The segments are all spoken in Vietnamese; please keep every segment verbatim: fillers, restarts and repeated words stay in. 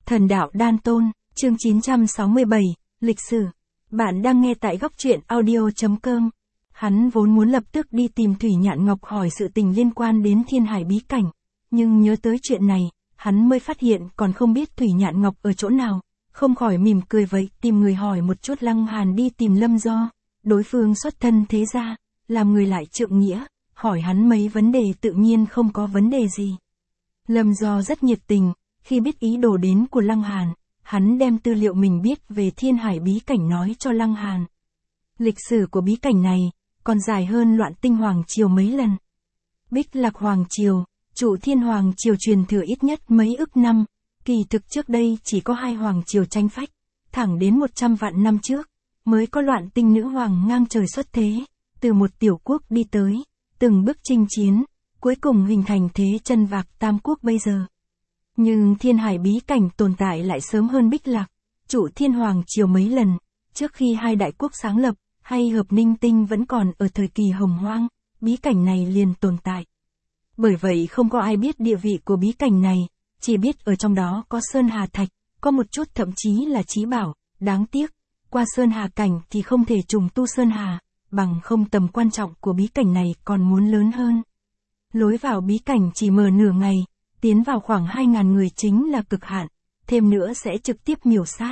Thần đạo Đan Tôn, chương chín trăm sáu mươi bảy, lịch sử. Bạn đang nghe tại góc truyện audio chấm com. Hắn vốn muốn lập tức đi tìm Thủy Nhạn Ngọc hỏi sự tình liên quan đến Thiên Hải bí cảnh, nhưng nhớ tới chuyện này, hắn mới phát hiện còn không biết Thủy Nhạn Ngọc ở chỗ nào, không khỏi mỉm cười vậy, tìm người hỏi một chút. Lăng Hàn đi tìm Lâm Do, đối phương xuất thân thế gia, làm người lại trượng nghĩa, hỏi hắn mấy vấn đề tự nhiên không có vấn đề gì. Lâm Do rất nhiệt tình, khi biết ý đồ đến của Lăng Hàn, hắn đem tư liệu mình biết về Thiên Hải bí cảnh nói cho Lăng Hàn. Lịch sử của bí cảnh này, còn dài hơn Loạn Tinh Hoàng Triều mấy lần. Bích Lạc Hoàng Triều, Trụ Thiên Hoàng Triều truyền thừa ít nhất mấy ức năm, kỳ thực trước đây chỉ có hai Hoàng Triều tranh phách, thẳng đến một trăm vạn năm trước, mới có Loạn Tinh Nữ Hoàng ngang trời xuất thế, từ một tiểu quốc đi tới, từng bước chinh chiến, cuối cùng hình thành thế chân vạc tam quốc bây giờ. Nhưng Thiên Hải bí cảnh tồn tại lại sớm hơn Bích Lạc, Trụ Thiên Hoàng Triều mấy lần, trước khi hai đại quốc sáng lập, hay Hợp Ninh Tinh vẫn còn ở thời kỳ hồng hoang, bí cảnh này liền tồn tại. Bởi vậy không có ai biết địa vị của bí cảnh này, chỉ biết ở trong đó có Sơn Hà Thạch, có một chút thậm chí là trí bảo, đáng tiếc, qua Sơn Hà cảnh thì không thể trùng tu Sơn Hà, bằng không tầm quan trọng của bí cảnh này còn muốn lớn hơn. Lối vào bí cảnh chỉ mở nửa ngày, tiến vào khoảng hai nghìn người chính là cực hạn, thêm nữa sẽ trực tiếp miểu sát.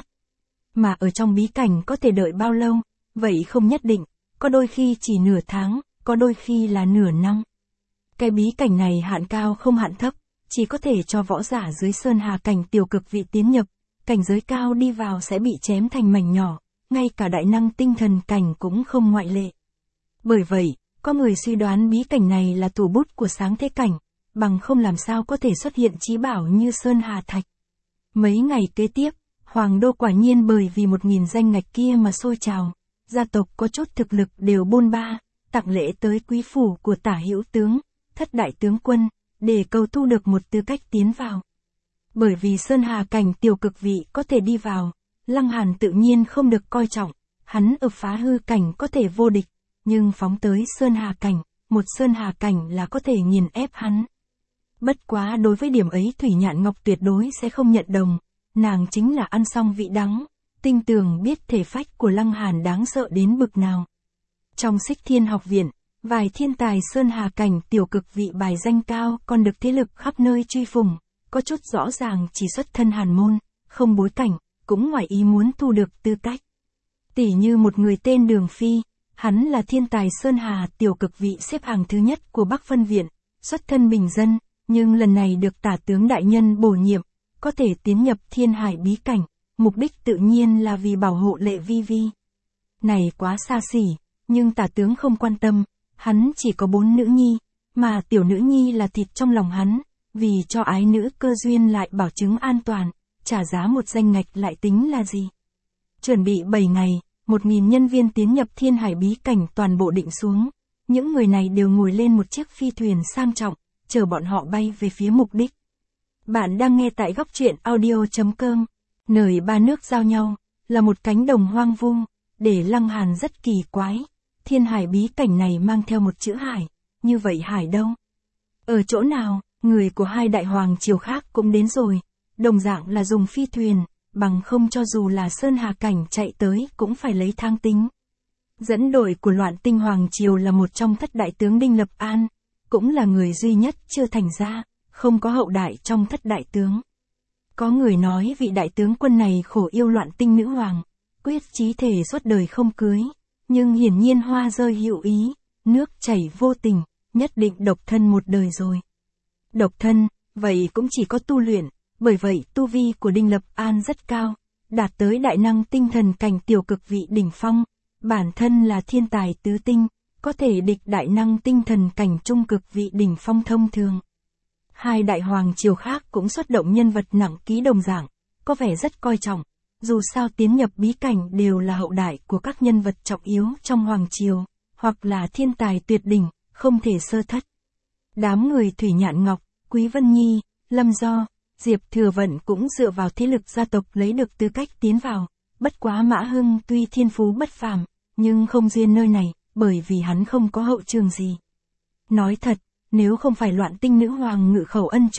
Mà ở trong bí cảnh có thể đợi bao lâu, vậy không nhất định, có đôi khi chỉ nửa tháng, có đôi khi là nửa năm. Cái bí cảnh này hạn cao không hạn thấp, chỉ có thể cho võ giả dưới Sơn Hà cảnh tiểu cực vị tiến nhập, cảnh giới cao đi vào sẽ bị chém thành mảnh nhỏ, ngay cả đại năng tinh thần cảnh cũng không ngoại lệ. Bởi vậy, có người suy đoán bí cảnh này là thủ bút của sáng thế cảnh, bằng không làm sao có thể xuất hiện chí bảo như Sơn Hà Thạch. Mấy ngày kế tiếp, Hoàng đô quả nhiên bởi vì một nghìn danh ngạch kia mà sôi trào, gia tộc có chút thực lực đều bôn ba, tặng lễ tới quý phủ của Tả Hữu tướng, Thất đại tướng quân, để cầu thu được một tư cách tiến vào. Bởi vì Sơn Hà cảnh tiểu cực vị có thể đi vào, Lăng Hàn tự nhiên không được coi trọng, hắn ở phá hư cảnh có thể vô địch, nhưng phóng tới Sơn Hà cảnh, một Sơn Hà cảnh là có thể nghiền ép hắn. Bất quá đối với điểm ấy Thủy Nhạn Ngọc tuyệt đối sẽ không nhận đồng, nàng chính là ăn xong vị đắng, tinh tường biết thể phách của Lăng Hàn đáng sợ đến bực nào. Trong Xích Thiên học viện, vài thiên tài Sơn Hà cảnh tiểu cực vị bài danh cao còn được thế lực khắp nơi truy phủng, có chút rõ ràng chỉ xuất thân hàn môn, không bối cảnh, cũng ngoài ý muốn thu được tư cách. Tỉ như một người tên Đường Phi, hắn là thiên tài Sơn Hà tiểu cực vị xếp hàng thứ nhất của Bắc Phân Viện, xuất thân bình dân, nhưng lần này được Tả tướng đại nhân bổ nhiệm, có thể tiến nhập Thiên Hải bí cảnh, mục đích tự nhiên là vì bảo hộ Lệ Vi Vi. Này quá xa xỉ, nhưng Tả tướng không quan tâm, hắn chỉ có bốn nữ nhi, mà tiểu nữ nhi là thịt trong lòng hắn, vì cho ái nữ cơ duyên lại bảo chứng an toàn, trả giá một danh ngạch lại tính là gì. Chuẩn bị bảy ngày, một nghìn nhân viên tiến nhập Thiên Hải bí cảnh toàn bộ định xuống, những người này đều ngồi lên một chiếc phi thuyền sang trọng, chờ bọn họ bay về phía mục đích. Bạn đang nghe tại góc truyện audio chấm com, nơi ba nước giao nhau, là một cánh đồng hoang vu, để Lăng Hàn rất kỳ quái. Thiên Hải bí cảnh này mang theo một chữ Hải, như vậy Hải đâu? Ở chỗ nào? Người của hai đại hoàng triều khác cũng đến rồi, đồng dạng là dùng phi thuyền, bằng không cho dù là Sơn Hà cảnh chạy tới cũng phải lấy tháng tính. Dẫn đội của Loạn Tinh Hoàng Triều là một trong thất đại tướng Đinh Lập An, cũng là người duy nhất chưa thành ra, không có hậu đại trong thất đại tướng. Có người nói vị đại tướng quân này khổ yêu Loạn Tinh Nữ Hoàng, quyết chí thể suốt đời không cưới, nhưng hiển nhiên hoa rơi hữu ý, nước chảy vô tình, nhất định độc thân một đời rồi. Độc thân, vậy cũng chỉ có tu luyện, bởi vậy tu vi của Đinh Lập An rất cao, đạt tới đại năng tinh thần cảnh tiểu cực vị đỉnh phong, bản thân là thiên tài tứ tinh, có thể địch đại năng tinh thần cảnh trung cực vị đỉnh phong thông thường. Hai đại hoàng triều khác cũng xuất động nhân vật nặng ký đồng dạng, có vẻ rất coi trọng, dù sao tiến nhập bí cảnh đều là hậu đại của các nhân vật trọng yếu trong hoàng triều, hoặc là thiên tài tuyệt đỉnh, không thể sơ thất. Đám người Thủy Nhạn Ngọc, Quý Vân Nhi, Lâm Do, Diệp Thừa Vận cũng dựa vào thế lực gia tộc lấy được tư cách tiến vào, bất quá Mã Hưng tuy thiên phú bất phàm, nhưng không duyên nơi này, bởi vì hắn không có hậu trường gì. Nói thật, nếu không phải Loạn Tinh Nữ Hoàng ngự khẩu ân chuẩn,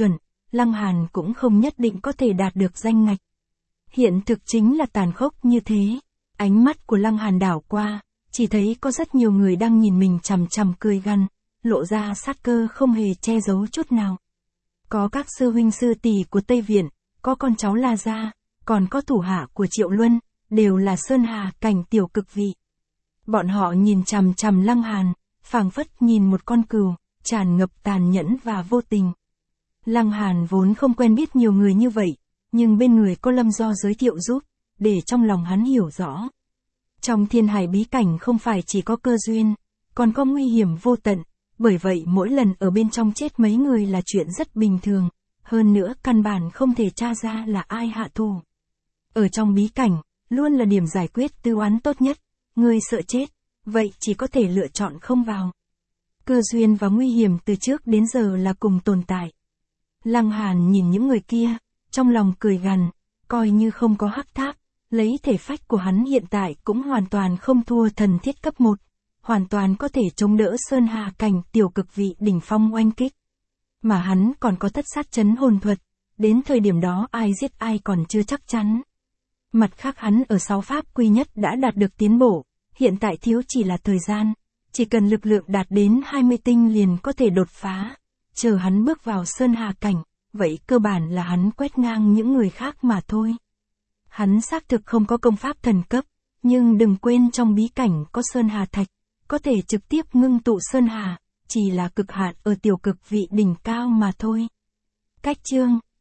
Lăng Hàn cũng không nhất định có thể đạt được danh ngạch. Hiện thực chính là tàn khốc như thế. Ánh mắt của Lăng Hàn đảo qua, chỉ thấy có rất nhiều người đang nhìn mình chằm chằm cười gằn, lộ ra sát cơ không hề che giấu chút nào. Có các sư huynh sư tỷ của Tây Viện, có con cháu La Gia, còn có thủ hạ của Triệu Luân, đều là Sơn Hà cảnh tiểu cực vị. Bọn họ nhìn chằm chằm Lăng Hàn, phảng phất nhìn một con cừu, tràn ngập tàn nhẫn và vô tình. Lăng Hàn vốn không quen biết nhiều người như vậy, nhưng bên người có Lâm Do giới thiệu giúp, để trong lòng hắn hiểu rõ. Trong Thiên Hải bí cảnh không phải chỉ có cơ duyên, còn có nguy hiểm vô tận, bởi vậy mỗi lần ở bên trong chết mấy người là chuyện rất bình thường, hơn nữa căn bản không thể tra ra là ai hạ thủ. Ở trong bí cảnh, luôn là điểm giải quyết tư oán tốt nhất, người sợ chết, vậy chỉ có thể lựa chọn không vào. Cơ duyên và nguy hiểm từ trước đến giờ là cùng tồn tại. Lăng Hàn nhìn những người kia, trong lòng cười gằn, coi như không có hắc tháp, lấy thể phách của hắn hiện tại cũng hoàn toàn không thua thần thiết cấp một, hoàn toàn có thể chống đỡ Sơn Hà cảnh tiểu cực vị đỉnh phong oanh kích. Mà hắn còn có thất sát chấn hồn thuật, đến thời điểm đó ai giết ai còn chưa chắc chắn. Mặt khác hắn ở sáu pháp quy nhất đã đạt được tiến bộ, hiện tại thiếu chỉ là thời gian, chỉ cần lực lượng đạt đến hai mươi tinh liền có thể đột phá, chờ hắn bước vào Sơn Hà cảnh, vậy cơ bản là hắn quét ngang những người khác mà thôi. Hắn xác thực không có công pháp thần cấp, nhưng đừng quên trong bí cảnh có Sơn Hà Thạch, có thể trực tiếp ngưng tụ Sơn Hà, chỉ là cực hạn ở tiểu cực vị đỉnh cao mà thôi. Cách chương